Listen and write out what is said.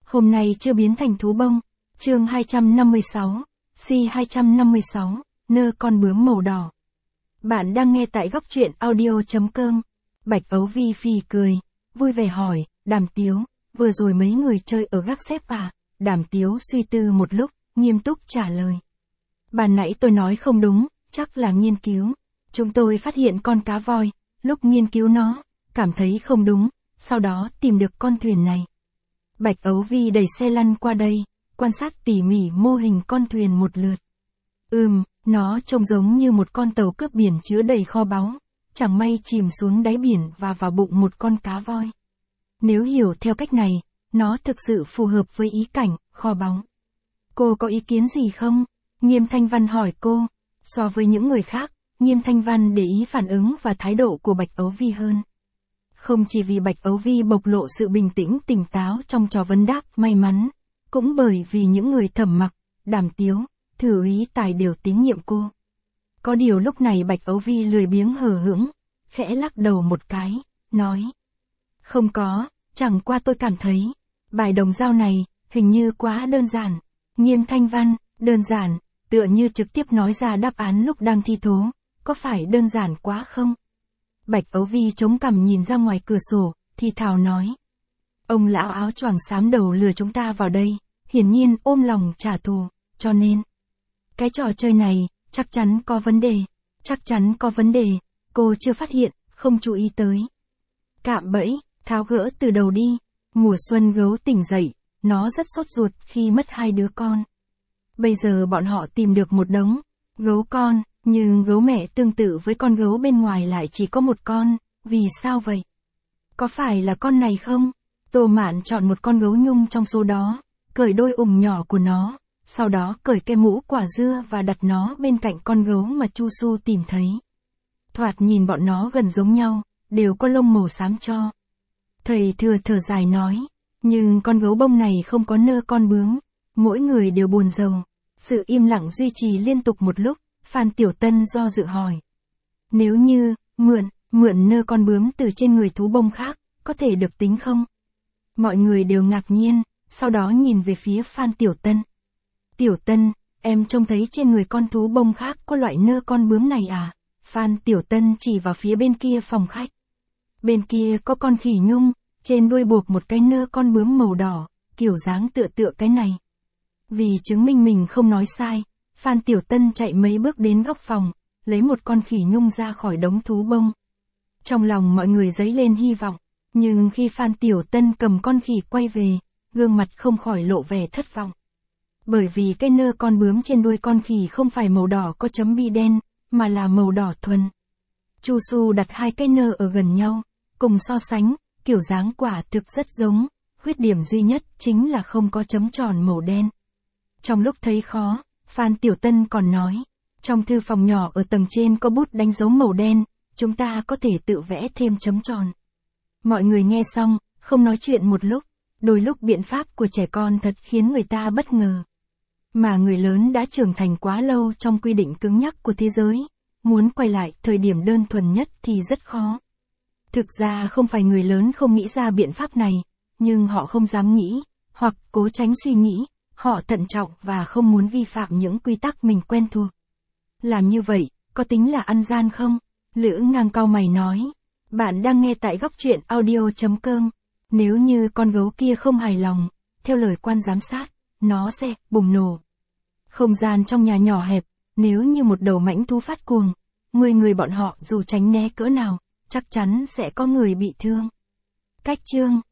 hôm nay chưa biến thành thú bông. Chương 256, C256, nơ con bướm màu đỏ. Bạn đang nghe tại góc truyện audio.com. Bạch Ấu Vi phì cười, vui vẻ hỏi, Đàm Tiếu, vừa rồi mấy người chơi ở gác xếp à? Đàm Tiếu suy tư một lúc, nghiêm túc trả lời. Ban nãy tôi nói không đúng, chắc là nghiên cứu. Chúng tôi phát hiện con cá voi, lúc nghiên cứu nó, cảm thấy không đúng, sau đó tìm được con thuyền này. Bạch Ấu Vi đẩy xe lăn qua đây, quan sát tỉ mỉ mô hình con thuyền một lượt. Nó trông giống như một con tàu cướp biển chứa đầy kho báu, chẳng may chìm xuống đáy biển và vào bụng một con cá voi. Nếu hiểu theo cách này, nó thực sự phù hợp với ý cảnh, kho báu. Cô có ý kiến gì không? Nghiêm Thanh Văn hỏi cô. So với những người khác, Nghiêm Thanh Văn để ý phản ứng và thái độ của Bạch Ấu Vi hơn. Không chỉ vì Bạch Ấu Vi bộc lộ sự bình tĩnh tỉnh táo trong trò vấn đáp may mắn, cũng bởi vì những người Thẩm Mặc, Đàm Tiếu, Thử Úy Tài đều tín nhiệm cô. Có điều lúc này Bạch Ấu Vi lười biếng hờ hững, khẽ lắc đầu một cái, nói. Không có, chẳng qua tôi cảm thấy, bài đồng dao này, hình như quá đơn giản. Nghiêm Thanh Văn, đơn giản, tựa như trực tiếp nói ra đáp án lúc đang thi thố, có phải đơn giản quá không? Bạch Ấu Vi chống cằm nhìn ra ngoài cửa sổ, thì thào nói. Ông lão áo choàng xám đầu lừa chúng ta vào đây, hiển nhiên ôm lòng trả thù, cho nên. Cái trò chơi này, chắc chắn có vấn đề, cô chưa phát hiện, không chú ý tới. Cạm bẫy, tháo gỡ từ đầu đi. Mùa xuân gấu tỉnh dậy, nó rất sốt ruột khi mất 2 đứa con. Bây giờ bọn họ tìm được một đống gấu con, nhưng gấu mẹ tương tự với con gấu bên ngoài lại chỉ có một con, vì sao vậy? Có phải là con này không? Tô Mạn chọn một con gấu nhung trong số đó, cởi đôi ủng nhỏ của nó, sau đó cởi cái mũ quả dưa và đặt nó bên cạnh con gấu mà Chu Su tìm thấy. Thoạt nhìn bọn nó gần giống nhau, đều có lông màu xám cho. Thầy Thừa thở dài nói, nhưng con gấu bông này không có nơ con bướm, mỗi người đều buồn rầu. Sự im lặng duy trì liên tục một lúc, Phan Tiểu Tân do dự hỏi. Nếu như, mượn nơ con bướm từ trên người thú bông khác, có thể được tính không? Mọi người đều ngạc nhiên, sau đó nhìn về phía Phan Tiểu Tân. Tiểu Tân, em trông thấy trên người con thú bông khác có loại nơ con bướm này à? Phan Tiểu Tân chỉ vào phía bên kia phòng khách. Bên kia có con khỉ nhung, trên đuôi buộc một cái nơ con bướm màu đỏ, kiểu dáng tựa cái này. Vì chứng minh mình không nói sai, Phan Tiểu Tân chạy mấy bước đến góc phòng, lấy một con khỉ nhung ra khỏi đống thú bông. Trong lòng mọi người dấy lên hy vọng, nhưng khi Phan Tiểu Tân cầm con khỉ quay về, gương mặt không khỏi lộ vẻ thất vọng. Bởi vì cái nơ con bướm trên đuôi con khỉ không phải màu đỏ có chấm bi đen, mà là màu đỏ thuần. Chu Su đặt 2 cái nơ ở gần nhau, cùng so sánh, kiểu dáng quả thực rất giống, khuyết điểm duy nhất chính là không có chấm tròn màu đen. Trong lúc thấy khó, Phan Tiểu Tân còn nói, trong thư phòng nhỏ ở tầng trên có bút đánh dấu màu đen, chúng ta có thể tự vẽ thêm chấm tròn. Mọi người nghe xong, không nói chuyện một lúc, đôi lúc biện pháp của trẻ con thật khiến người ta bất ngờ. Mà người lớn đã trưởng thành quá lâu trong quy định cứng nhắc của thế giới, muốn quay lại thời điểm đơn thuần nhất thì rất khó. Thực ra không phải người lớn không nghĩ ra biện pháp này, nhưng họ không dám nghĩ, hoặc cố tránh suy nghĩ, họ thận trọng và không muốn vi phạm những quy tắc mình quen thuộc. Làm như vậy, có tính là ăn gian không? Lữ Ngang cau mày nói. Bạn đang nghe tại góc truyện audio.com. Nếu như con gấu kia không hài lòng, theo lời quan giám sát, nó sẽ bùng nổ. Không gian trong nhà nhỏ hẹp, nếu như một đầu mãnh thú phát cuồng, 10 người bọn họ dù tránh né cỡ nào, chắc chắn sẽ có người bị thương. Cách chương